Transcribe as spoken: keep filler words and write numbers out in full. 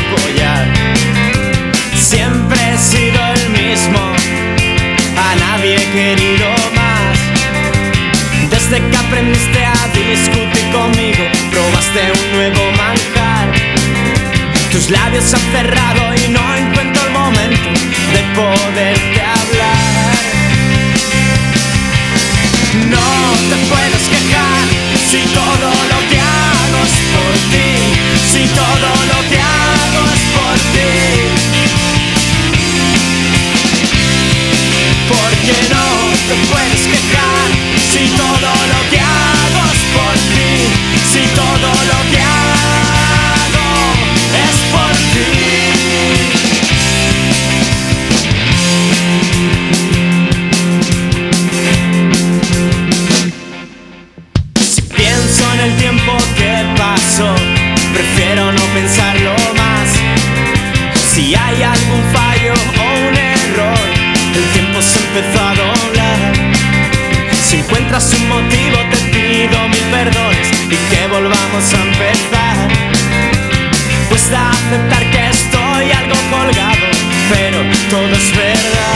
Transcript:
collar. Siempre he sido el mismo, a nadie he querido más. Desde que aprendiste a discutir conmigo, probaste un nuevo manjar. Tus labios se han cerrado y no encuentro el momento de poderte hablar. No te puedes quejar si todo lo que hago es por ti, si todo lo que hago es por ti. Porque no te puedes quejar si todo lo que hago es por ti, si todo lo que hago es por ti. Si pienso en el tiempo que pasó, prefiero no pensarlo más. Si hay algún fallo o un error, el tiempo se empezó a doblar. Si encuentras un motivo, te pido mil perdones y que volvamos a empezar. Cuesta aceptar que estoy algo colgado, pero todo es verdad.